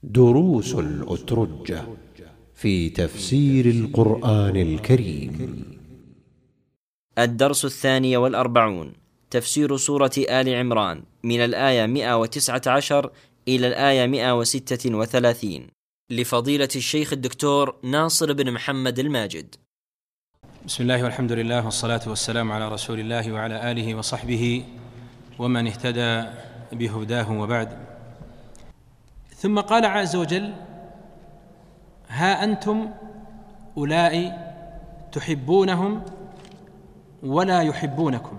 دروس الأترجة في تفسير القرآن الكريم. الدرس 42 تفسير سورة آل عمران من الآية 119 إلى الآية 136 لفضيلة الشيخ الدكتور ناصر بن محمد الماجد. بسم الله والحمد لله والصلاة والسلام على رسول الله وعلى آله وصحبه ومن اهتدى بهداه وبعد. ثم قال عز وجل: ها أنتم أولئك تحبونهم ولا يحبونكم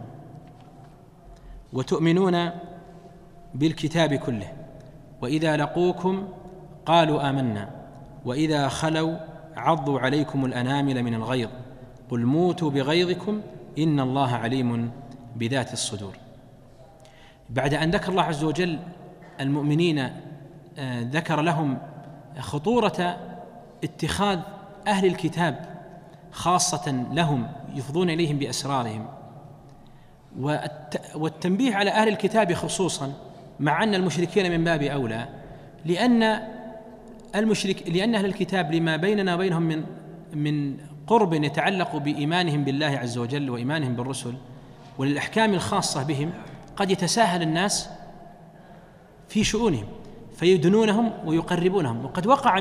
وتؤمنون بالكتاب كله وإذا لقوكم قالوا آمنا وإذا خلوا عضوا عليكم الأنامل من الغيظ قل موتوا بغيظكم إن الله عليم بذات الصدور. بعد أن ذكر الله عز وجل المؤمنين ذكر لهم خطورة اتخاذ أهل الكتاب خاصة لهم يفضون إليهم بأسرارهم، والتنبيه على أهل الكتاب خصوصا، مع أن المشركين من باب أولى، لأن أهل الكتاب لما بيننا وبينهم من قرب يتعلق بإيمانهم بالله عز وجل وإيمانهم بالرسل وللأحكام الخاصة بهم، قد يتساهل الناس في شؤونهم فيدنونهم ويقربونهم. وقد وقع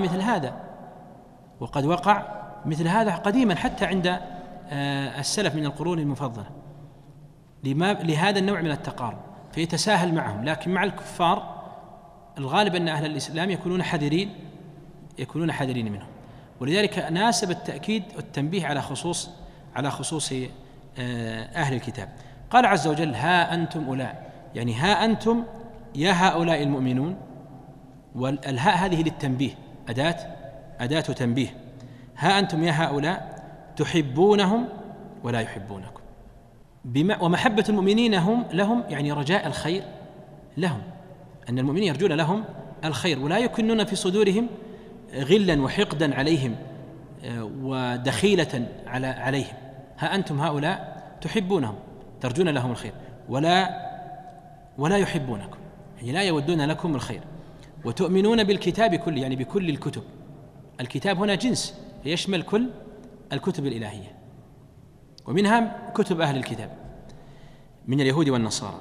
مثل هذا قديما حتى عند السلف من القرون المفضلة لهذا النوع من التقارب، فيتساهل معهم. لكن مع الكفار الغالب أن أهل الإسلام يكونون حذرين منهم، ولذلك ناسب التأكيد والتنبيه على خصوص أهل الكتاب. قال عز وجل: ها أنتم أولئك، يعني ها أنتم يا هؤلاء المؤمنون، والهاء هذه للتنبيه، أداة تنبيه. ها أنتم يا هؤلاء تحبونهم ولا يحبونكم، ومحبة المؤمنين لهم يعني رجاء الخير لهم، أن المؤمنين يرجون لهم الخير ولا يكنون في صدورهم غلا وحقدا عليهم ودخيلة عليهم. ها أنتم هؤلاء تحبونهم ترجون لهم الخير ولا يحبونكم، يعني لا يودون لكم الخير. وتؤمنون بالكتاب كله، يعني بكل الكتب. الكتاب هنا جنس يشمل كل الكتب الإلهية، ومنها كتب أهل الكتاب من اليهود والنصارى.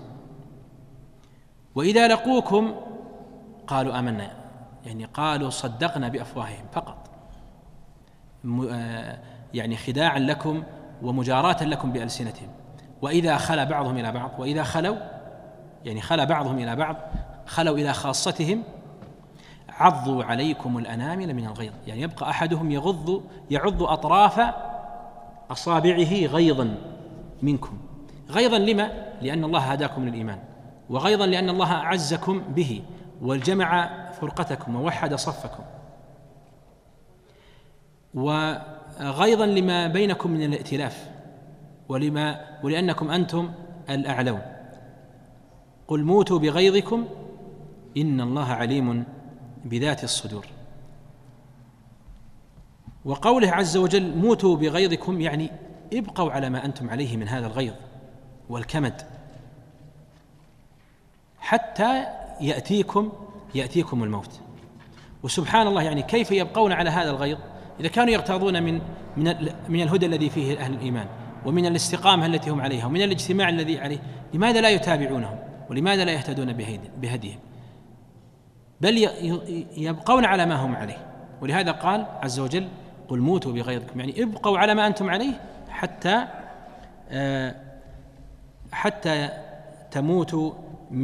وإذا لقوكم قالوا آمنا، يعني قالوا صدقنا بأفواههم فقط، يعني خداعا لكم ومجاراة لكم بألسنتهم. وإذا خلا بعضهم إلى بعض، وإذا خلوا يعني خلا بعضهم إلى بعض، خلوا إلى خاصتهم، عضوا عليكم الأنامل من الغيظ، يعني يبقى أحدهم يعض أطراف أصابعه غيظا منكم. غيظا لما؟ لأن الله هداكم للإيمان، وغيظا لأن الله أعزكم به والجمع فرقتكم ووحد صفكم، وغيظا لما بينكم من الائتلاف، ولأنكم أنتم الأعلون. قل موتوا بغيظكم إن الله عليم بذات الصدور. وقوله عز وجل موتوا بغيظكم، يعني ابقوا على ما أنتم عليه من هذا الغيظ والكمد حتى يأتيكم الموت. وسبحان الله، يعني كيف يبقون على هذا الغيظ إذا كانوا يرتاضون من الهدى الذي فيه أهل الإيمان ومن الاستقامة التي هم عليها ومن الاجتماع الذي عليه؟ لماذا لا يتابعونهم ولماذا لا يهتدون بهديهم، بل يبقون على ما هم عليه؟ ولهذا قال عز وجل: قل موتوا بغيظكم، يعني ابقوا على ما أنتم عليه حتى تموتوا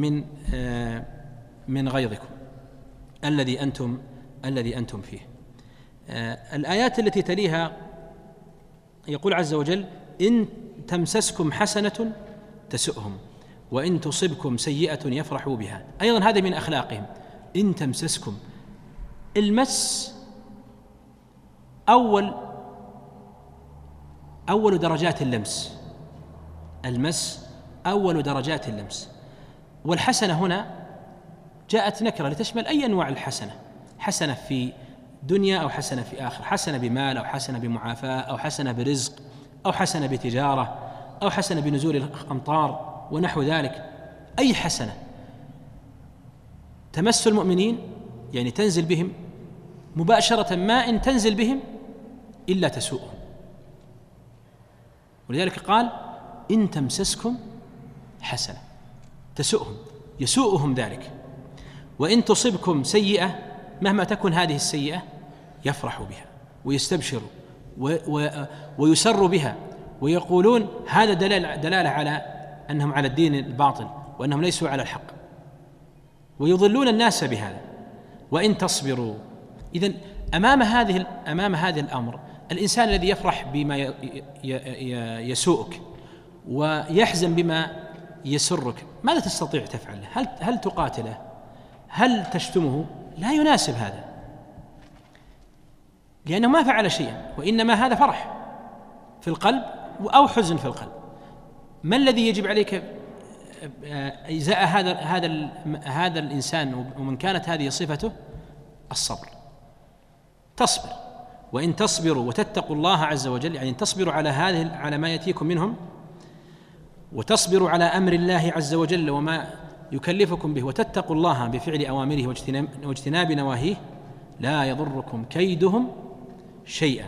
من غيظكم الذي أنتم فيه. الآيات التي تليها يقول عز وجل: إن تمسسكم حسنة تسؤهم وإن تصبكم سيئة يفرحوا بها. أيضا هذا من أخلاقهم. إن تمسسكم، المس أول درجات اللمس، المس أول درجات اللمس. والحسنة هنا جاءت نكرة لتشمل أي أنواع الحسنة، حسنة في دنيا أو حسنة في آخر، حسنة بمال أو حسنة بمعافاة أو حسنة برزق أو حسنة بتجارة أو حسنة بنزول الأمطار ونحو ذلك. أي حسنة تمس المؤمنين يعني تنزل بهم مباشرة، ما إن تنزل بهم إلا تسوءهم. ولذلك قال إن تمسسكم حسنة تسؤهم، يسوءهم ذلك، وإن تصبكم سيئة مهما تكن هذه السيئة يفرحوا بها ويستبشروا ويسروا بها، ويقولون هذا دلالة على أنهم على الدين الباطل وأنهم ليسوا على الحق، ويضلون الناس بهذا. وإن تصبروا، إذن أمام هذه الأمر الإنسان الذي يفرح بما يسوءك ويحزن بما يسرك ماذا تستطيع تفعل؟ هل تقاتله؟ هل تشتمه؟ لا يناسب هذا، لأنه ما فعل شيئا، وإنما هذا فرح في القلب أو حزن في القلب. ما الذي يجب عليك إزاء هذا الإنسان ومن كانت هذه صفته؟ الصبر. تصبر، وإن تصبروا وتتقوا الله عز وجل، يعني تصبروا على ما يأتيكم منهم، وتصبروا على أمر الله عز وجل وما يكلفكم به، وتتقوا الله بفعل أوامره واجتناب نواهيه، لا يضركم كيدهم شيئا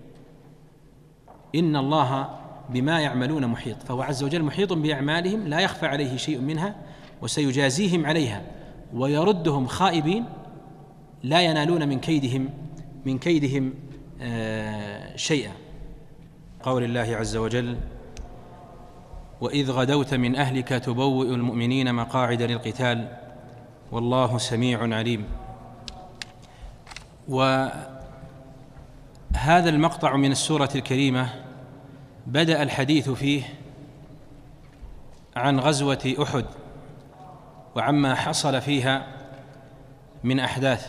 إن الله بما يعملون محيط. فهو عز وجل محيط بأعمالهم لا يخفى عليه شيء منها، وسيجازيهم عليها ويردهم خائبين لا ينالون من كيدهم شيئا. قول الله عز وجل وإذ غدوت من أهلك تبوئ المؤمنين مقاعد للقتال والله سميع عليم. وهذا المقطع من السورة الكريمة بدأ الحديث فيه عن غزوة أحد وعما حصل فيها من أحداث،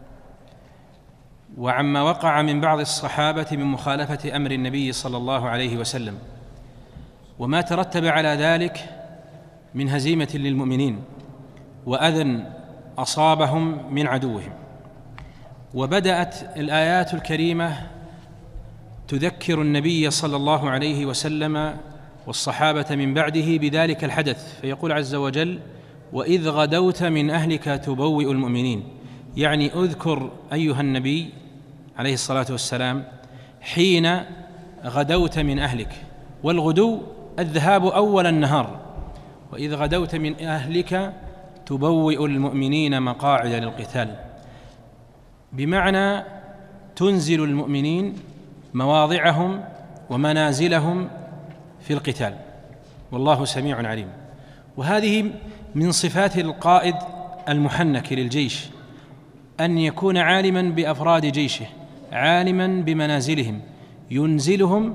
وعما وقع من بعض الصحابة من مخالفة أمر النبي صلى الله عليه وسلم، وما ترتب على ذلك من هزيمة للمؤمنين وأذى أصابهم من عدوهم. وبدأت الآيات الكريمة تذكر النبي صلى الله عليه وسلم والصحابة من بعده بذلك الحدث، فيقول عز وجل وإذ غدوت من أهلك تبوئ المؤمنين، يعني أذكر أيها النبي عليه الصلاة والسلام حين غدوت من أهلك، والغدو الذهاب أول النهار، وإذ غدوت من أهلك تبوئ المؤمنين مقاعد للقتال، بمعنى تنزل المؤمنين مواضعهم ومنازلهم في القتال والله سميع عليم. وهذه من صفات القائد المحنك للجيش، أن يكون عالما بأفراد جيشه، عالما بمنازلهم، ينزلهم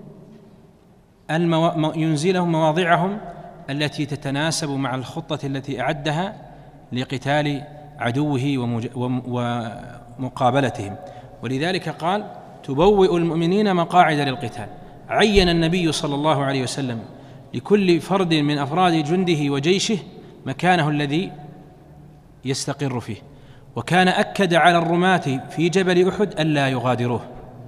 مواضعهم التي تتناسب مع الخطة التي أعدها لقتال عدوه ومقابلتهم. ولذلك قال تبوئ المؤمنين مقاعد للقتال. عين النبي صلى الله عليه وسلم لكل فرد من أفراد جنده وجيشه مكانه الذي يستقر فيه، وكان أكد على الرماة في جبل أحد ألا يغادروه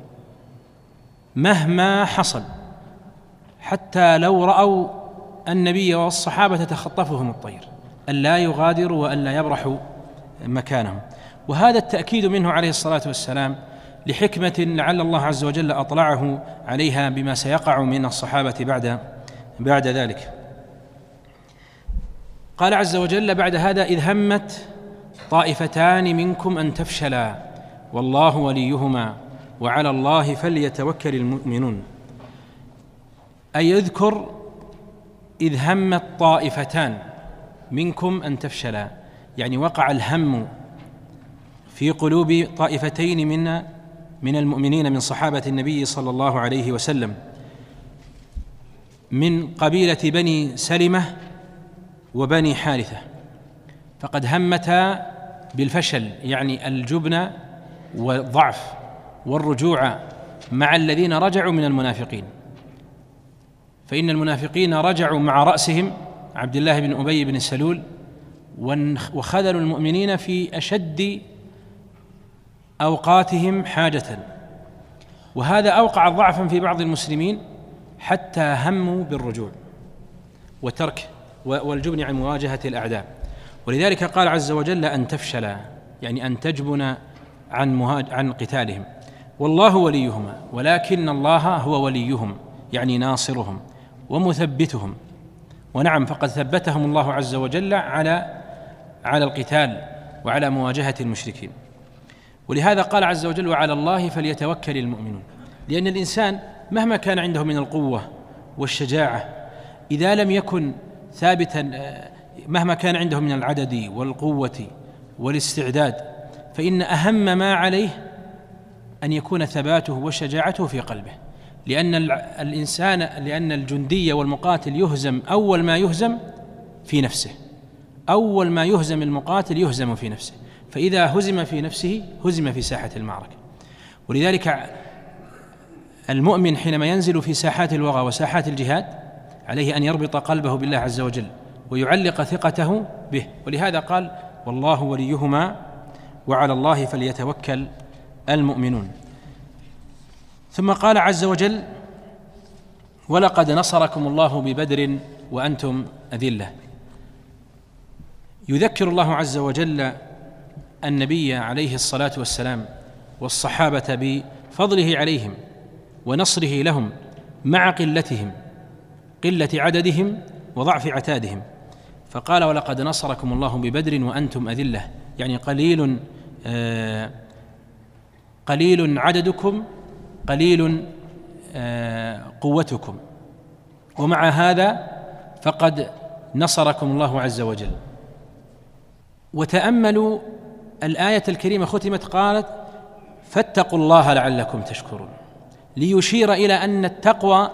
مهما حصل، حتى لو رأوا النبي والصحابة تخطفهم الطير ألا يغادروا وألا يبرحوا مكانهم. وهذا التأكيد منه عليه الصلاة والسلام لحكمة لعل الله عز وجل أطلعه عليها بما سيقع من الصحابة بعد ذلك. قال عز وجل بعد هذا إذ همت طائفتان منكم أن تفشلا والله وليهما وعلى الله فليتوكل المؤمنون. أي يذكر إذ همت طائفتان منكم أن تفشلا، يعني وقع الهم في قلوب طائفتين من المؤمنين من صحابة النبي صلى الله عليه وسلم من قبيلة بني سلمة وبني حارثة، فقد همتا بالفشل، يعني الجبن والضعف والرجوع مع الذين رجعوا من المنافقين، فإن المنافقين رجعوا مع رأسهم عبد الله بن أبي بن سلول وخذلوا المؤمنين في أشد أوقاتهم حاجة، وهذا أوقع ضعفا في بعض المسلمين حتى هموا بالرجوع وترك والجبن عن مواجهة الأعداء. ولذلك قال عز وجل أن تفشلا، يعني أن تجبن عن قتالهم. والله وليهما، ولكن الله هو وليهم يعني ناصرهم ومثبتهم. ونعم، فقد ثبتهم الله عز وجل على القتال وعلى مواجهة المشركين. ولهذا قال عز وجل: وعلى الله فليتوكل المؤمنون. لأن الإنسان مهما كان عنده من القوة والشجاعة، إذا لم يكن ثابتا، مهما كان عنده من العدد والقوة والاستعداد، فإن أهم ما عليه أن يكون ثباته وشجاعته في قلبه. لأن الجندي والمقاتل يهزم أول ما يهزم في نفسه. أول ما يهزم المقاتل يهزم في نفسه، فإذا هزم في نفسه هزم في ساحة المعركة. ولذلك المؤمن حينما ينزل في ساحات الوغى وساحات الجهاد عليه أن يربط قلبه بالله عز وجل ويعلق ثقته به. ولهذا قال: والله وليهما وعلى الله فليتوكل المؤمنون. ثم قال عز وجل: ولقد نصركم الله ببدر وأنتم أذلة. يذكر الله عز وجل النبي عليه الصلاة والسلام والصحابة بفضله عليهم ونصره لهم مع قلتهم، قلة عددهم وضعف عتادهم. فقال: ولقد نصركم الله ببدر وأنتم أذلة، يعني قليل عددكم، قليل قوتكم، ومع هذا فقد نصركم الله عز وجل. وتأملوا الآية الكريمة ختمت قالت: فاتقوا الله لعلكم تشكرون، ليشير إلى أن التقوى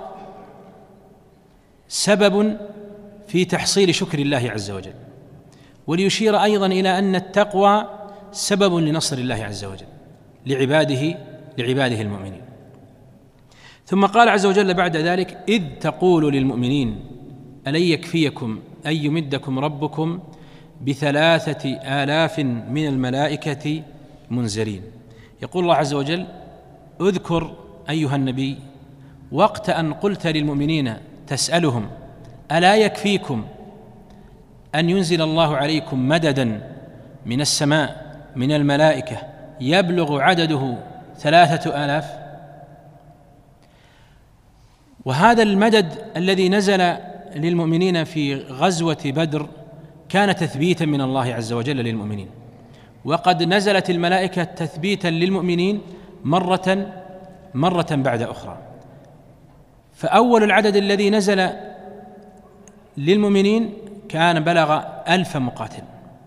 سبب في تحصيل شكر الله عز وجل، وليشير أيضا إلى أن التقوى سبب لنصر الله عز وجل لعباده المؤمنين. ثم قال عز وجل بعد ذلك: إذ تقول للمؤمنين ألن يكفيكم أن يمدكم ربكم ب3,000 من الملائكة منزلين. يقول الله عز وجل: اذكر أيها النبي وقت أن قلت للمؤمنين تسألهم ألا يكفيكم أن ينزل الله عليكم مددا من السماء من الملائكة يبلغ عدده 3,000. وهذا المدد الذي نزل للمؤمنين في غزوة بدر كان تثبيتا من الله عز وجل للمؤمنين، وقد نزلت الملائكة تثبيتا للمؤمنين مرة بعد أخرى. فأول العدد الذي نزل للمؤمنين كان بلغ 1000 مقاتل،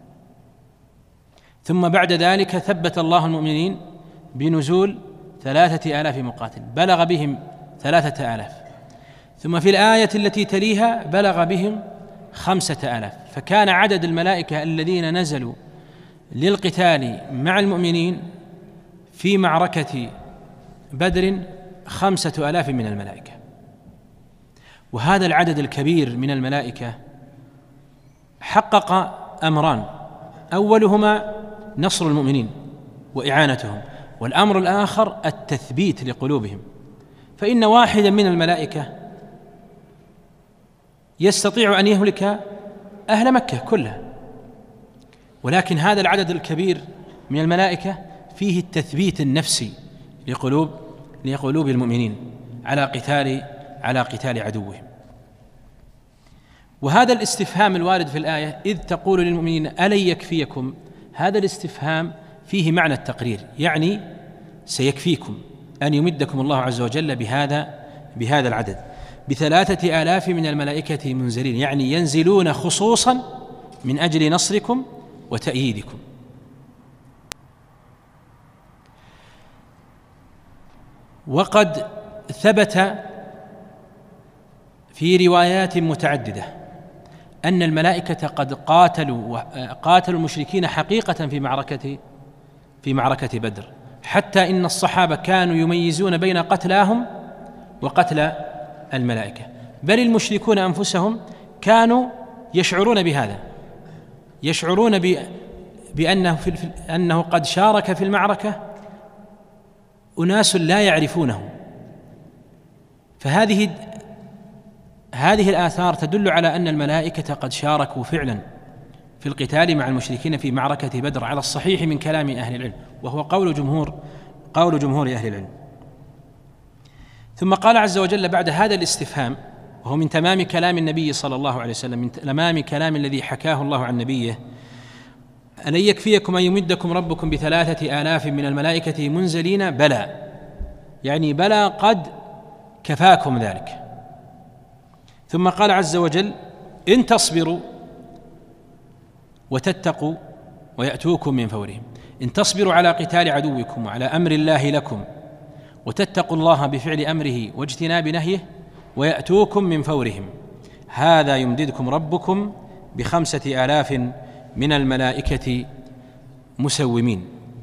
ثم بعد ذلك ثبت الله المؤمنين بنزول 3,000 مقاتل بلغ بهم 3,000، ثم في الآية التي تليها بلغ بهم 5,000. فكان عدد الملائكة الذين نزلوا للقتال مع المؤمنين في معركة بدر 5,000 من الملائكة. وهذا العدد الكبير من الملائكة حقق أمران: أولهما نصر المؤمنين وإعانتهم، والأمر الآخر التثبيت لقلوبهم. فإن واحدا من الملائكة يستطيع أن يهلك أهل مكة كلها، ولكن هذا العدد الكبير من الملائكة فيه التثبيت النفسي لقلوب المؤمنين على قتال عدوهم. وهذا الاستفهام الوارد في الآية إذ تقول للمؤمنين ألن يكفيكم، هذا الاستفهام فيه معنى التقرير، يعني سيكفيكم أن يمدكم الله عز وجل بهذا العدد ب3,000 من الملائكة منزلين، يعني ينزلون خصوصا من أجل نصركم وتأييدكم. وقد ثبت في روايات متعددة أن الملائكة قد قاتلوا المشركين حقيقة في معركة بدر، حتى إن الصحابة كانوا يميزون بين قتلاهم وقتل الملائكة، بل المشركون أنفسهم كانوا يشعرون بهذا، يشعرون بأنه قد شارك في المعركة أناس لا يعرفونه. فهذه الآثار تدل على أن الملائكة قد شاركوا فعلا في القتال مع المشركين في معركة بدر على الصحيح من كلام أهل العلم، وهو قول جمهور أهل العلم. ثم قال عز وجل بعد هذا الاستفهام، وهو من تمام كلام النبي صلى الله عليه وسلم، من تمام كلام الذي حكاه الله عن نبيه: ألن يكفيكم أن يمدكم ربكم ب3,000 من الملائكة منزلين؟ بلى، يعني بلى قد كفاكم ذلك. ثم قال عز وجل: إن تصبروا وتتقوا ويأتوكم من فورهم. إن تصبروا على قتال عدوكم وعلى أمر الله لكم، وتتقوا الله بفعل أمره واجتناب نهيه، ويأتوكم من فورهم، هذا يمددكم ربكم ب5,000 من الملائكة مسومين.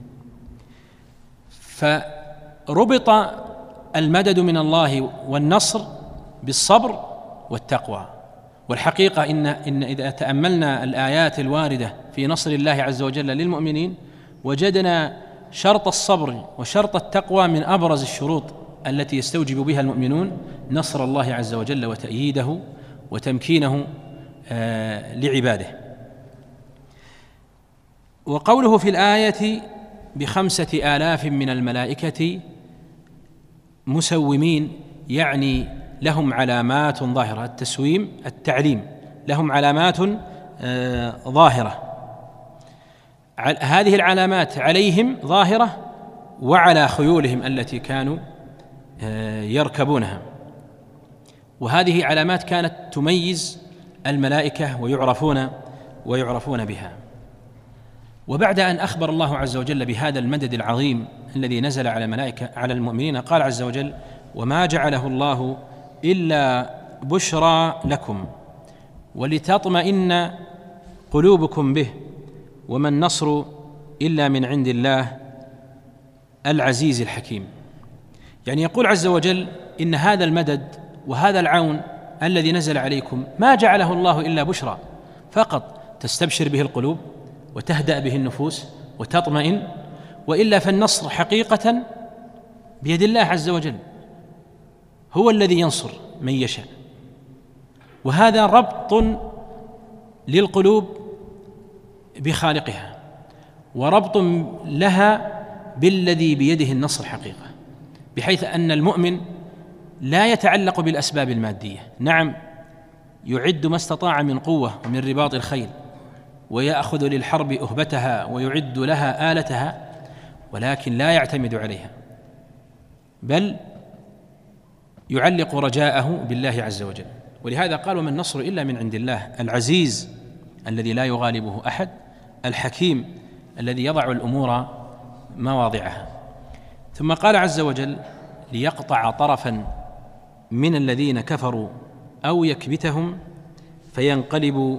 فربط المدد من الله والنصر بالصبر والتقوى. والحقيقة إن إذا تأملنا الآيات الواردة في نصر الله عز وجل للمؤمنين وجدنا شرط الصبر وشرط التقوى من أبرز الشروط التي يستوجب بها المؤمنون نصر الله عز وجل وتأييده وتمكينه لعباده. وقوله في الآية ب5,000 من الملائكة مسومين، يعني لهم علامات ظاهرة. التسويم التعليم، لهم علامات ظاهرة، هذه العلامات عليهم ظاهرة وعلى خيولهم التي كانوا يركبونها، وهذه علامات كانت تميز الملائكة ويعرفون بها. وبعد أن أخبر الله عز وجل بهذا المدد العظيم الذي نزل على الملائكة على المؤمنين، قال عز وجل: وما جعله الله إلا بشرى لكم ولتطمئن قلوبكم به وما النصر إلا من عند الله العزيز الحكيم. يعني يقول عز وجل إن هذا المدد وهذا العون الذي نزل عليكم ما جعله الله إلا بشرى فقط تستبشر به القلوب وتهدأ به النفوس وتطمئن، وإلا فالنصر حقيقة بيد الله عز وجل، هو الذي ينصر من يشاء. وهذا ربط للقلوب بخالقها، وربط لها بالذي بيده النصر حقيقة، بحيث أن المؤمن لا يتعلق بالأسباب المادية. نعم، يعد ما استطاع من قوة ومن رباط الخيل، ويأخذ للحرب أهبتها ويعد لها آلتها، ولكن لا يعتمد عليها، بل يعلق رجاءه بالله عز وجل. ولهذا قال: وما النصر إلا من عند الله العزيز الذي لا يغالبه أحد، الحكيم الذي يضع الأمور مواضعها. ثم قال عز وجل: ليقطع طرفا من الذين كفروا أو يكبتهم فينقلبوا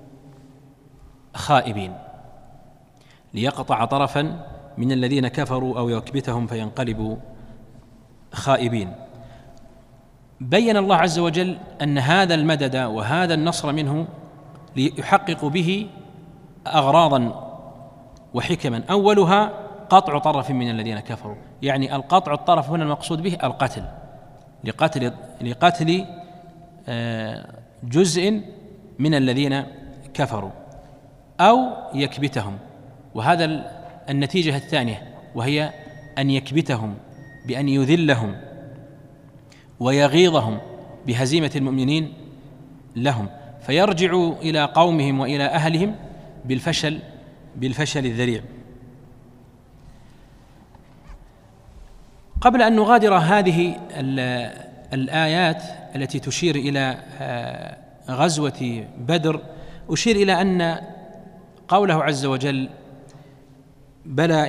خائبين. ليقطع طرفا من الذين كفروا أو يكبتهم فينقلبوا خائبين. بين الله عز وجل أن هذا المدد وهذا النصر منه ليحقق به أغراضا وحكما، أولها قطع طرف من الذين كفروا، يعني القطع الطرف هنا المقصود به القتل، لقتل جزء من الذين كفروا، أو يكبتهم، وهذا النتيجة الثانية، وهي أن يكبتهم بأن يذلهم ويغيظهم بهزيمة المؤمنين لهم، فيرجعوا إلى قومهم وإلى أهلهم بالفشل الذريع. قبل أن نغادر هذه الآيات التي تشير إلى غزوة بدر، أشير إلى أن قوله عز وجل: بلى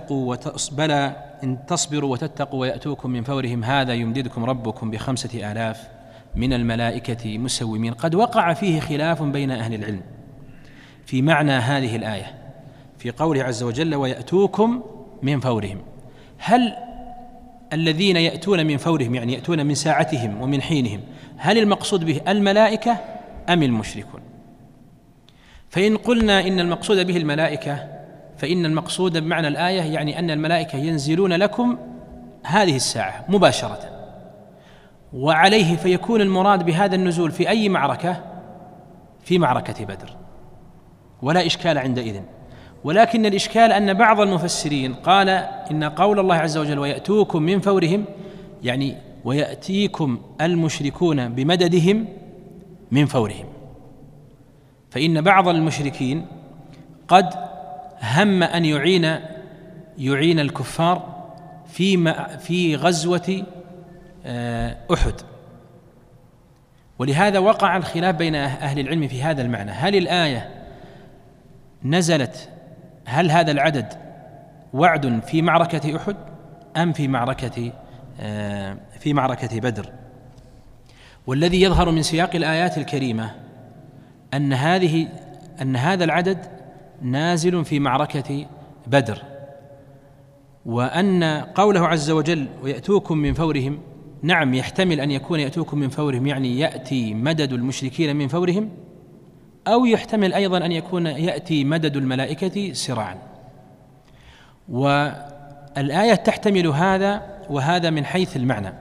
إن تصبروا وتتقوا ويأتوكم من فورهم هذا يمددكم ربكم ب5,000 من الملائكة مسومين، قد وقع فيه خلاف بين أهل العلم في معنى هذه الآية في قوله عز وجل: ويأتوكم من فورهم. هل الذين يأتون من فورهم يعني يأتون من ساعتهم ومن حينهم، هل المقصود به الملائكة أم المشركون؟ فإن قلنا إن المقصود به الملائكة، فإن المقصود بمعنى الآية يعني أن الملائكة ينزلون لكم هذه الساعة مباشرة، وعليه فيكون المراد بهذا النزول في أي معركة؟ في معركة بدر. ولا إشكال عندئذ. ولكن الإشكال أن بعض المفسرين قال إن قول الله عز وجل ويأتوكم من فورهم يعني ويأتيكم المشركون بمددهم من فورهم، فإن بعض المشركين قد هم أن يعين الكفار في غزوة أحد، ولهذا وقع الخلاف بين أهل العلم في هذا المعنى. هل الآية نزلت، هل هذا العدد وعد في معركة أحد أم في معركة بدر؟ والذي يظهر من سياق الآيات الكريمة أن هذا العدد نازل في معركة بدر، وأن قوله عز وجل ويأتوكم من فورهم، نعم يحتمل أن يكون يأتوكم من فورهم يعني يأتي مدد المشركين من فورهم، أو يحتمل أيضا أن يكون يأتي مدد الملائكة سراعا. والآية تحتمل هذا وهذا من حيث المعنى.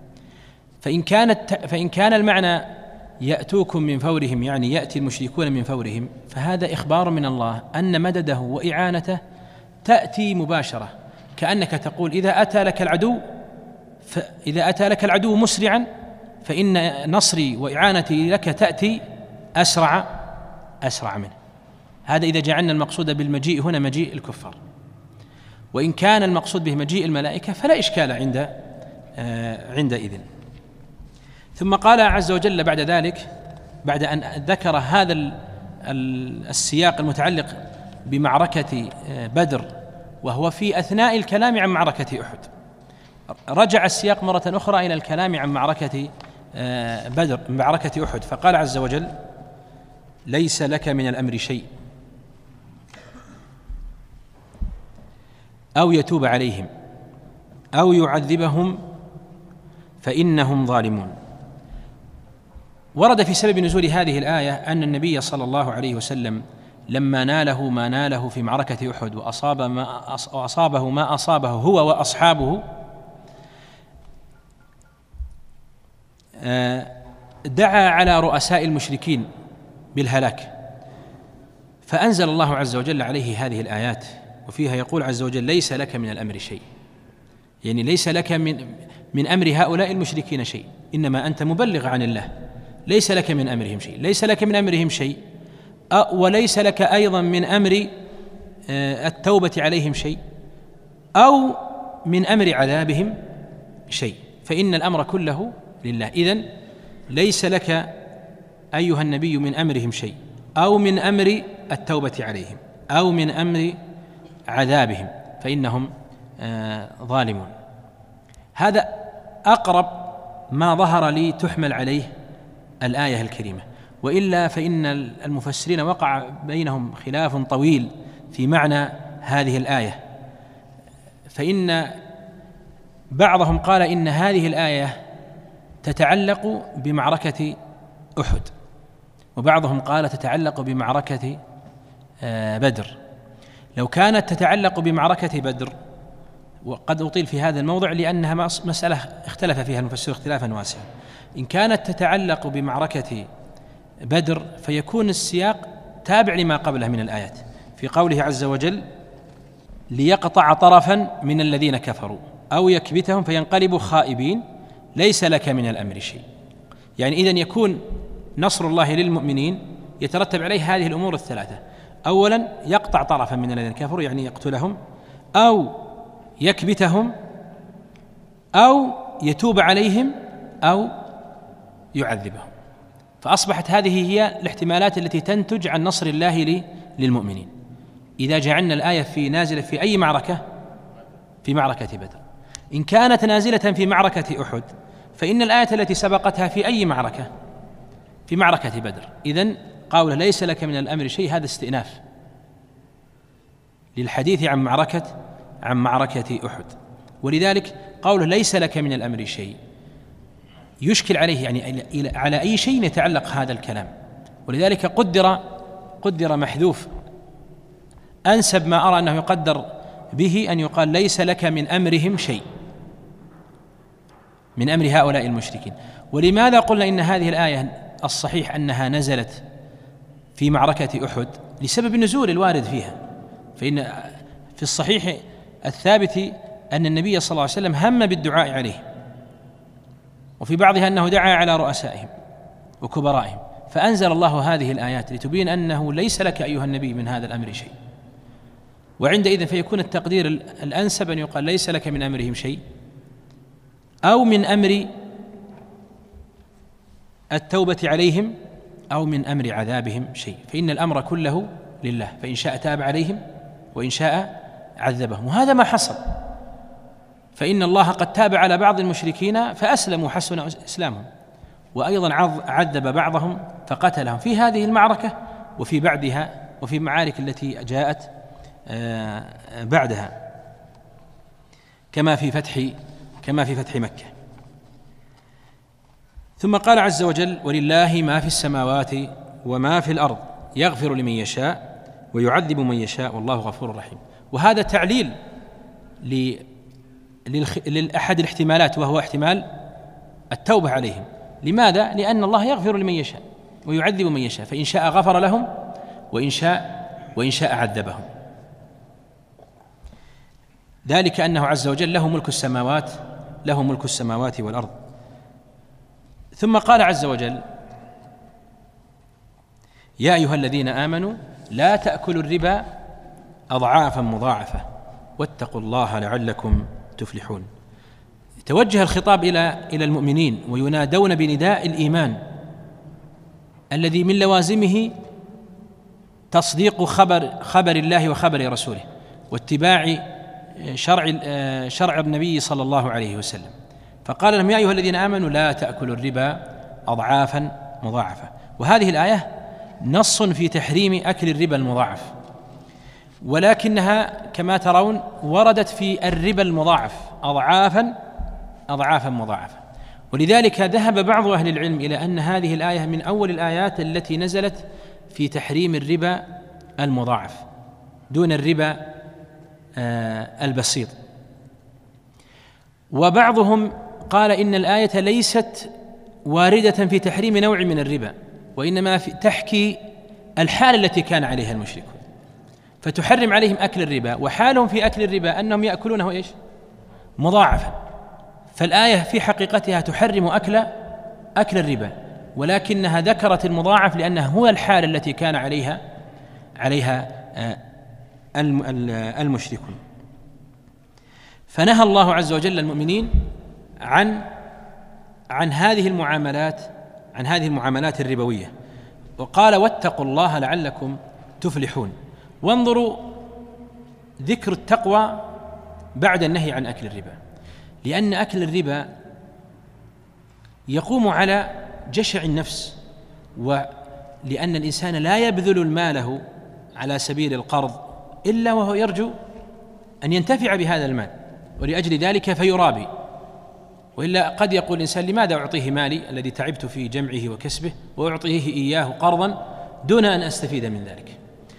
فإن كان المعنى يأتوكم من فورهم يعني يأتي المشركون من فورهم، فهذا إخبار من الله أن مدده وإعانته تأتي مباشرة، كأنك تقول إذا أتى لك العدو مسرعا فإن نصري وإعانتي لك تأتي أسرع منه. هذا إذا جعلنا المقصود بالمجيء هنا مجيء الكفار. وإن كان المقصود به مجيء الملائكة فلا إشكال عندئذ. ثم قال عز وجل بعد ذلك، بعد أن ذكر هذا السياق المتعلق بمعركة بدر وهو في أثناء الكلام عن معركة أحد، رجع السياق مرة أخرى إلى الكلام عن معركة بدر، معركة أحد، فقال عز وجل ليس لك من الأمر شيء أو يتوب عليهم أو يعذبهم فإنهم ظالمون. ورد في سبب نزول هذه الآية أن النبي صلى الله عليه وسلم لما ناله ما ناله في معركة أحد وأصابه ما أصابه هو وأصحابه، دعا على رؤساء المشركين بالهلاك، فأنزل الله عز وجل عليه هذه الآيات، وفيها يقول عز وجل ليس لك من الأمر شيء، يعني ليس لك من أمر هؤلاء المشركين شيء، إنما أنت مبلغ عن الله، ليس لك من أمرهم شيء، ليس لك من أمرهم شيء، وليس لك أيضا من أمر التوبة عليهم شيء، أو من أمر عذابهم شيء، فإن الأمر كله لله. إذن ليس لك أيها النبي من أمرهم شيء، أو من أمر التوبة عليهم، أو من أمر عذابهم، فإنهم ظالمون. هذا أقرب ما ظهر لي تحمل عليه الآية الكريمة، وإلا فإن المفسرين وقع بينهم خلاف طويل في معنى هذه الآية، فإن بعضهم قال إن هذه الآية تتعلق بمعركة أحد، وبعضهم قال تتعلق بمعركة بدر. لو كانت تتعلق بمعركة بدر، وقد أطيل في هذا الموضع لأنها مسألة اختلف فيها المفسر اختلافا واسعا، إن كانت تتعلق بمعركة بدر فيكون السياق تابع لما قبله من الآيات، في قوله عز وجل ليقطع طرفا من الذين كفروا أو يكبتهم فينقلبوا خائبين ليس لك من الأمر شيء. يعني إذن يكون نصر الله للمؤمنين يترتب عليه هذه الأمور الثلاثة: أولا يقطع طرفا من الذين كفروا يعني يقتلهم، أو يكبتهم، أو يتوب عليهم، أو يعذبهم. فأصبحت هذه هي الاحتمالات التي تنتج عن نصر الله للمؤمنين إذا جعلنا الآية في نازلة في أي معركة، في معركة بدر. إن كانت نازلة في معركة أحد فإن الآية التي سبقتها في أي معركة؟ في معركة بدر. إذن قوله ليس لك من الأمر شيء هذا استئناف للحديث عن معركة أحد، ولذلك قوله ليس لك من الأمر شيء يشكل عليه يعني على أي شيء يتعلق هذا الكلام، ولذلك قدر محذوف. أنسب ما أرى أنه يقدر به أن يقال ليس لك من أمرهم شيء، من أمر هؤلاء المشركين. ولماذا قلنا إن هذه الآية الصحيح أنها نزلت في معركة أحد؟ لسبب النزول الوارد فيها. فإن في الصحيح الثابت أن النبي صلى الله عليه وسلم هم بالدعاء عليه، وفي بعضها أنه دعا على رؤسائهم وكبرائهم، فأنزل الله هذه الآيات لتبين أنه ليس لك أيها النبي من هذا الأمر شيء. وعندئذ فيكون التقدير الأنسب أن يقال ليس لك من أمرهم شيء، أو من أمر التوبة عليهم، أو من أمر عذابهم شيء، فإن الأمر كله لله، فإن شاء تاب عليهم وإن شاء عذبهم. وهذا ما حصل، فإن الله قد تاب على بعض المشركين فأسلموا حسن إسلامهم، وأيضا عذب بعضهم فقتلهم في هذه المعركة وفي بعدها وفي المعارك التي جاءت بعدها، كما في فتح مكة. ثم قال عز وجل: ولله ما في السماوات وما في الأرض يغفر لمن يشاء ويعذب من يشاء والله غفور رحيم. وهذا تعليل لأحد الاحتمالات، وهو احتمال التوبة عليهم. لماذا؟ لأن الله يغفر لمن يشاء ويعذب من يشاء، فإن شاء غفر لهم وإن شاء عذبهم. ذلك أنه عز وجل له ملك السماوات والأرض. ثم قال عز وجل: يا أيها الذين آمنوا لا تأكلوا الربا أضعافا مضاعفة واتقوا الله لعلكم تفلحون. توجه الخطاب إلى المؤمنين، وينادون بنداء الإيمان الذي من لوازمه تصديق خبر الله وخبر رسوله، واتباع شرع النبي صلى الله عليه وسلم. فقال لهم: يا أيها الذين آمنوا لا تأكلوا الربا أضعافا مضاعفة. وهذه الآية نص في تحريم أكل الربا المضاعف، ولكنها كما ترون وردت في الربا المضاعف أضعافا مضاعفة. ولذلك ذهب بعض أهل العلم إلى أن هذه الآية من أول الآيات التي نزلت في تحريم الربا المضاعف دون الربا البسيط. وبعضهم قال إن الآية ليست واردة في تحريم نوع من الربا، وإنما تحكي الحال التي كان عليها المشركون، فتحرم عليهم أكل الربا، وحالهم في أكل الربا أنهم يأكلونه مضاعفا. فالآية في حقيقتها تحرم أكل الربا، ولكنها ذكرت المضاعف لأنه هو الحال التي كان عليها المشركون. فنهى الله عز وجل المؤمنين عن هذه المعاملات الربوية، وقال: واتقوا الله لعلكم تفلحون. وانظروا ذكر التقوى بعد النهي عن أكل الربا، لأن أكل الربا يقوم على جشع النفس، ولأن الإنسان لا يبذل ماله على سبيل القرض إلا وهو يرجو أن ينتفع بهذا المال، ولأجل ذلك فيرابي. وإلا قد يقول الإنسان: لماذا أعطيه مالي الذي تعبت في جمعه وكسبه وأعطيه إياه قرضا دون أن أستفيد من ذلك؟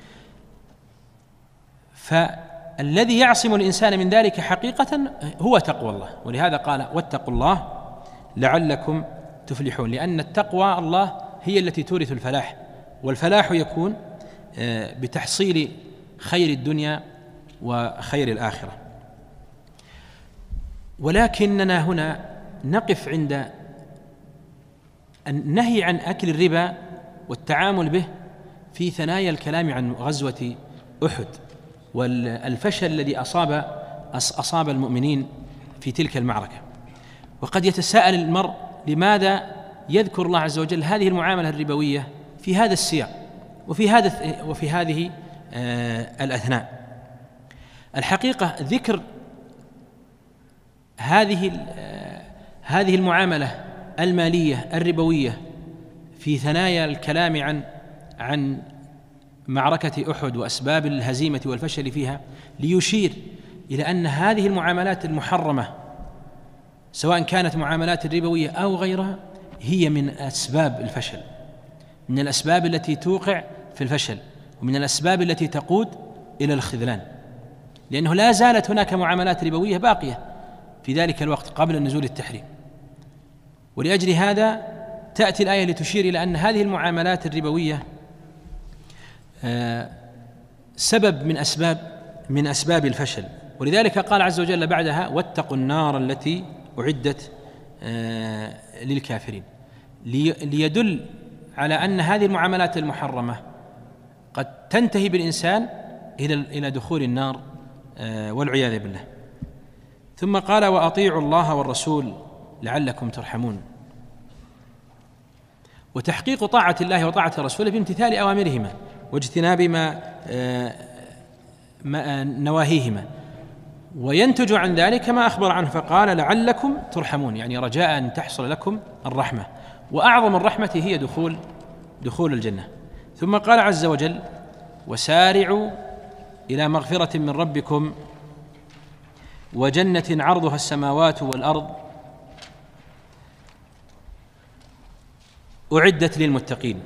فالذي يعصم الإنسان من ذلك حقيقة هو تقوى الله، ولهذا قال: واتقوا الله لعلكم تفلحون، لأن التقوى الله هي التي تورث الفلاح، والفلاح يكون بتحصيل خير الدنيا وخير الآخرة. ولكننا هنا نقف عند النهي عن أكل الربا والتعامل به في ثنايا الكلام عن غزوة أحد والفشل الذي أصاب المؤمنين في تلك المعركة. وقد يتساءل المرء: لماذا يذكر الله عز وجل هذه المعاملة الربوية في هذا السياق وفي هذه الأثناء؟ الحقيقة ذكر هذه المعاملة المالية الربوية في ثنايا الكلام عن معركة أحد وأسباب الهزيمة والفشل فيها ليشير إلى أن هذه المعاملات المحرمة سواء كانت معاملات ربوية أو غيرها هي من أسباب الفشل، من الأسباب التي توقع في الفشل، ومن الأسباب التي تقود إلى الخذلان، لأنه لا زالت هناك معاملات ربوية باقية في ذلك الوقت قبل نزول التحريم. ولأجل هذا تأتي الآية لتشير إلى أن هذه المعاملات الربوية سبب من أسباب الفشل. ولذلك قال عز وجل بعدها: واتقوا النار التي أعدت للكافرين، ليدل على أن هذه المعاملات المحرمة قد تنتهي بالإنسان إلى دخول النار والعياذ بالله. ثم قال: وأطيعوا الله والرسول لعلكم ترحمون. وتحقيق طاعة الله وطاعة رسوله بامتثال أوامرهما واجتناب نواهيهما، وينتج عن ذلك ما أخبر عنه فقال: لعلكم ترحمون، يعني رجاء أن تحصل لكم الرحمة، وأعظم الرحمة هي دخول الجنة. ثم قال عز وجل: وسارعوا إلى مغفرة من ربكم وجنة عرضها السماوات والأرض أعدت للمتقين.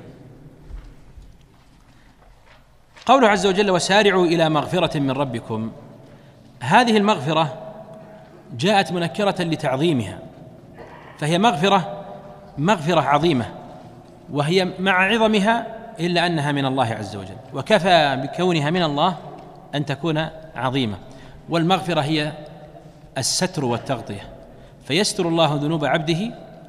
قوله عز وجل: وسارعوا إلى مغفرة من ربكم، هذه المغفرة جاءت منكرة لتعظيمها، فهي مغفرة عظيمة، وهي مع عظمها إلا أنها من الله عز وجل، وكفى بكونها من الله أن تكون عظيمة. والمغفرة هي الستر والتغطية، فيستر الله ذنوب عبده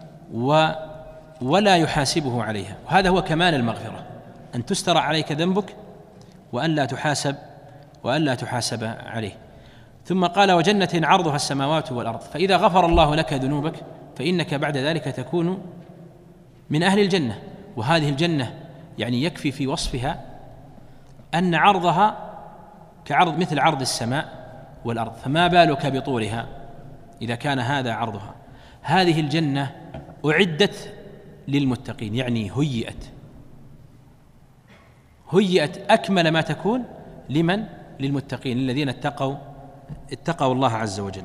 ولا يحاسبه عليها، وهذا هو كمال المغفرة، أن تستر عليك ذنبك وأن لا تحاسب عليه. ثم قال: وجنة عرضها السماوات والأرض، فإذا غفر الله لك ذنوبك فإنك بعد ذلك تكون من أهل الجنة. وهذه الجنة يعني يكفي في وصفها أن عرضها مثل عرض السماء والأرض، فما بالك بطولها إذا كان هذا عرضها. هذه الجنة أعدت للمتقين، يعني هيئت أكمل ما تكون للمتقين الذين اتقوا الله عز وجل.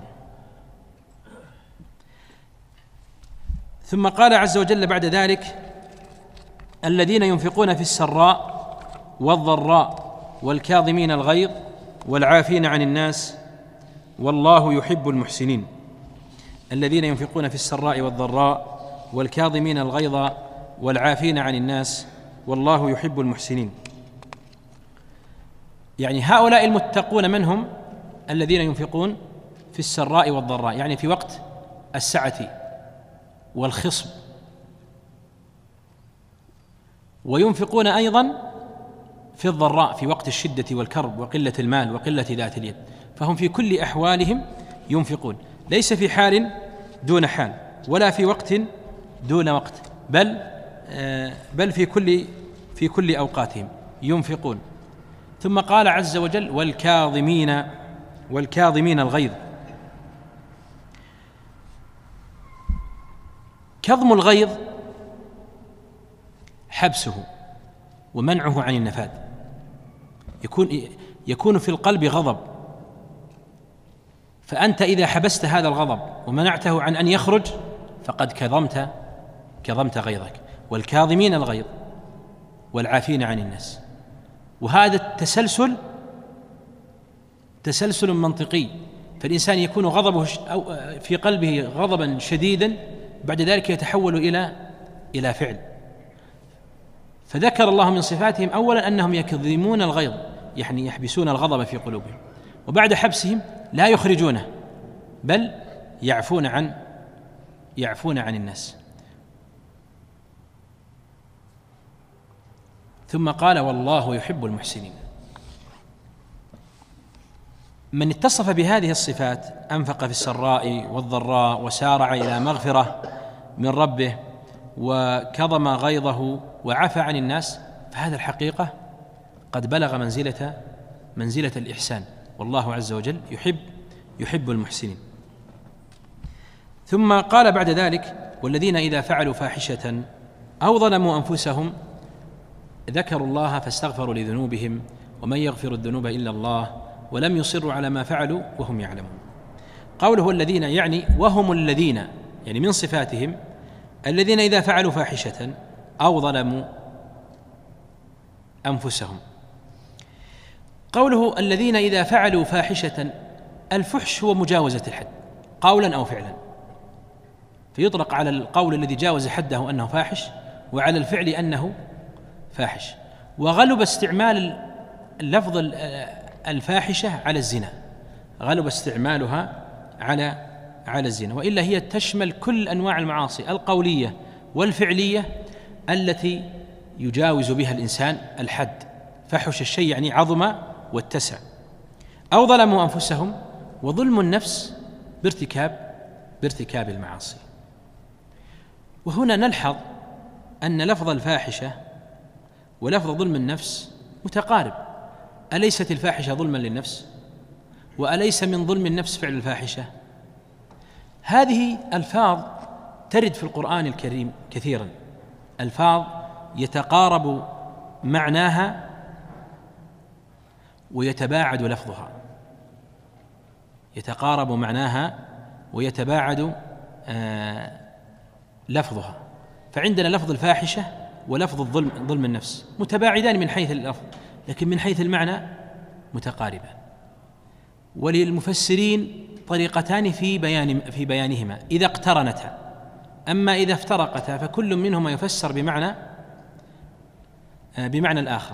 ثم قال عز وجل بعد ذلك: الذين ينفقون في السراء والضراء والكاظمين الغيظ والعافين عن الناس والله يحب المحسنين. الذين ينفقون في السراء والضراء والكاظمين الغيظ والعافين عن الناس والله يحب المحسنين. يعني هؤلاء المتقون من هم؟ الذين ينفقون في السراء والضراء، يعني في وقت السعة والخصب، وينفقون أيضا في الضراء في وقت الشدة والكرب وقلة المال وقلة ذات اليد، فهم في كل أحوالهم ينفقون، ليس في حال دون حال ولا في وقت دون وقت، بل في كل أوقاتهم ينفقون. ثم قال عز وجل: والكاظمين الغيظ. كظم الغيظ حبسه ومنعه عن النفاذ، يكون في القلب غضب، فأنت إذا حبست هذا الغضب ومنعته عن أن يخرج فقد كظمت غيظك. والكاظمين الغيظ والعافين عن الناس، وهذا تسلسل منطقي، فالإنسان يكون غضبه في قلبه غضبا شديدا، بعد ذلك يتحول إلى فعل. فذكر الله من صفاتهم أولا أنهم يكظمون الغيظ، يعني يحبسون الغضب في قلوبهم، وبعد حبسهم لا يخرجونه بل يعفون عن الناس. ثم قال: والله يحب المحسنين. من اتصف بهذه الصفات، أنفق في السراء والضراء وسارع إلى مغفرة من ربه وكظم غيظه وعفى عن الناس، فهذا الحقيقة قد بلغ منزلة الإحسان، والله عز وجل يحب المحسنين. ثم قال بعد ذلك: والذين إذا فعلوا فاحشة أو ظلموا أنفسهم ذكروا الله فاستغفروا لذنوبهم ومن يغفر الذنوب إلا الله ولم يصروا على ما فعلوا وهم يعلمون. قوله الذين يعني وهم الذين، يعني من صفاتهم الذين إذا فعلوا فاحشة أو ظلموا أنفسهم. قوله الذين إذا فعلوا فاحشة، الفحش هو مجاوزة الحد قولا أو فعلا، فيطلق على القول الذي جاوز حده أنه فاحش، وعلى الفعل أنه فاحش. وغلب استعمال اللفظ الفاحشة على الزنا، غلب استعمالها على الزنا، وإلا هي تشمل كل أنواع المعاصي القولية والفعلية التي يجاوز بها الإنسان الحد. فحش الشيء يعني عظم واتسع. أو ظلموا أنفسهم، وظلم النفس بارتكاب المعاصي. وهنا نلحظ أن لفظ الفاحشة ولفظ ظلم النفس متقارب. أليست الفاحشة ظلما للنفس؟ وأليس من ظلم النفس فعل الفاحشة؟ هذه ألفاظ ترد في القرآن الكريم كثيرا، ألفاظ يتقارب معناها ويتباعد لفظها، يتقارب معناها ويتباعد لفظها. فعندنا لفظ الفاحشة ولفظ ظلم النفس متباعدان من حيث اللفظ، لكن من حيث المعنى متقاربان. وللمفسرين طريقتان في بيانهما إذا اقترنتا، أما إذا افترقتا فكل منهما يفسر بمعنى الآخر.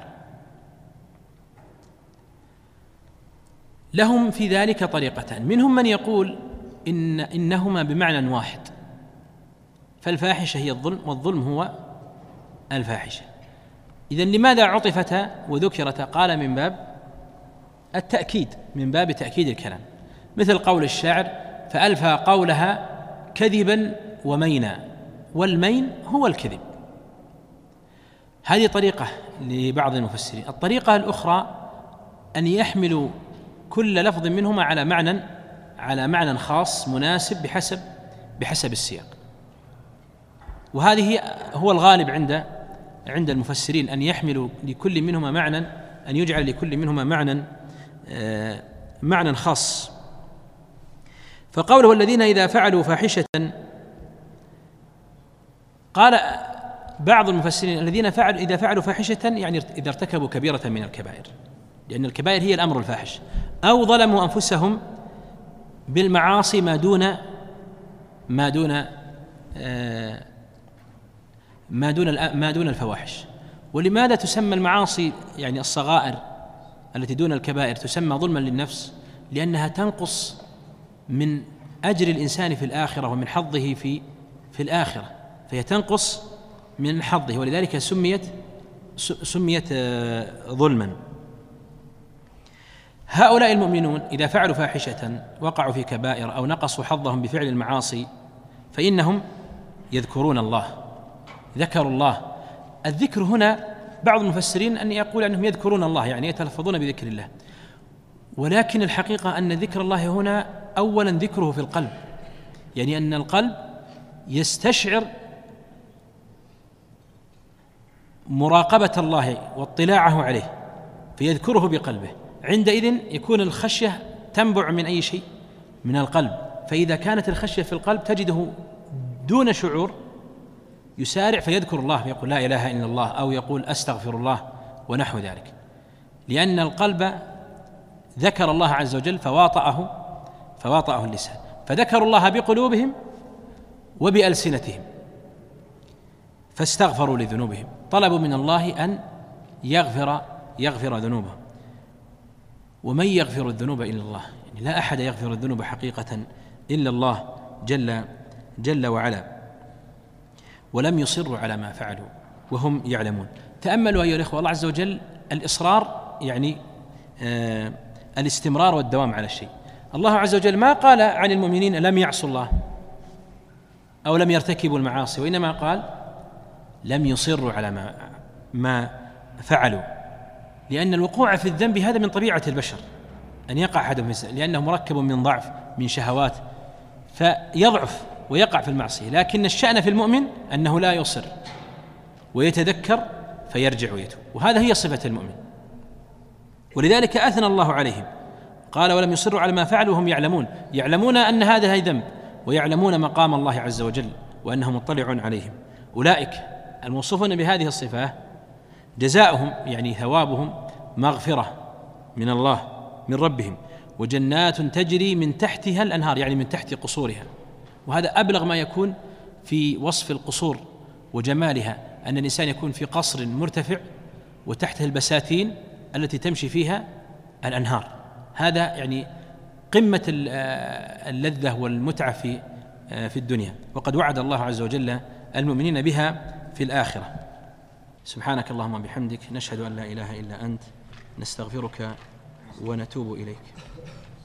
لهم في ذلك طريقتان، منهم من يقول إنهما بمعنى واحد، فالفاحشة هي الظلم والظلم هو الفاحشة. إذن لماذا عطفتا وذكرتا؟ قال من باب التأكيد، من باب تأكيد الكلام، مثل قول الشاعر: فألفى قولها كذبا ومينا، والمين هو الكذب. هذه طريقة لبعض المفسرين. الطريقة الأخرى أن يحملوا كل لفظ منهما على معنى خاص مناسب بحسب السياق، وهذه هو الغالب عند المفسرين، أن يحملوا لكل منهما معنى، أن يجعل لكل منهما معنى خاص. فقوله الذين إذا فعلوا فاحشة، قال بعض المفسرين الذين إذا فعلوا فاحشة يعني إذا ارتكبوا كبيرة من الكبائر، لأن الكبائر هي الأمر الفاحش، أو ظلموا أنفسهم بالمعاصي ما دون الفواحش. ولماذا تسمى المعاصي يعني الصغائر التي دون الكبائر تسمى ظلما للنفس؟ لأنها تنقص من أجر الإنسان في الآخرة ومن حظه في الآخرة، فهي تنقص من حظه، ولذلك سميت ظلما. هؤلاء المؤمنون إذا فعلوا فاحشة وقعوا في كبائر أو نقصوا حظهم بفعل المعاصي فإنهم يذكرون الله، ذكروا الله. الذكر هنا بعض المفسرين أن يقول أنهم يذكرون الله يعني يتلفظون بذكر الله، ولكن الحقيقة أن ذكر الله هنا أولا ذكره في القلب، يعني أن القلب يستشعر مراقبة الله واطلاعه عليه فيذكره بقلبه، عندئذ يكون الخشية تنبع من أي شيء؟ من القلب. فإذا كانت الخشية في القلب تجده دون شعور يسارع فيذكر الله فيقول لا إله إلا الله، أو يقول أستغفر الله ونحو ذلك، لأن القلب ذكر الله عز وجل فواطأه اللسان، فذكروا الله بقلوبهم وبألسنتهم فاستغفروا لذنوبهم، طلبوا من الله أن يغفر ذنوبهم. ومن يغفر الذنوب إلا الله، يعني لا أحد يغفر الذنوب حقيقة إلا الله جل وعلا. ولم يصروا على ما فعلوا وهم يعلمون. تأملوا أيها الإخوة، الله عز وجل الإصرار يعني الاستمرار والدوام على الشيء. الله عز وجل ما قال عن المؤمنين لم يعصوا الله أو لم يرتكبوا المعاصي، وإنما قال لم يصروا على ما فعلوا، لأن الوقوع في الذنب هذا من طبيعة البشر، أن يقع أحدهم لأنه مركب من ضعف من شهوات فيضعف ويقع في المعصية. لكن الشأن في المؤمن أنه لا يصر ويتذكر فيرجع ويتوب، وهذا هي صفة المؤمن. ولذلك أثنى الله عليهم، قال ولم يصروا على ما فعلوا وهم يعلمون أن هذا ذنب، ويعلمون مقام الله عز وجل وأنه مطلع عليهم. أولئك الموصوفون بهذه الصفة جزاؤهم يعني ثوابهم مغفرة من الله من ربهم، وجنات تجري من تحتها الأنهار يعني من تحت قصورها. وهذا أبلغ ما يكون في وصف القصور وجمالها، أن الإنسان يكون في قصر مرتفع وتحته البساتين التي تمشي فيها الأنهار. هذا يعني قمة اللذة والمتعة في الدنيا، وقد وعد الله عز وجل المؤمنين بها في الآخرة. سبحانك اللهم وبحمدك، نشهد أن لا إله إلا أنت، نستغفرك ونتوب إليك.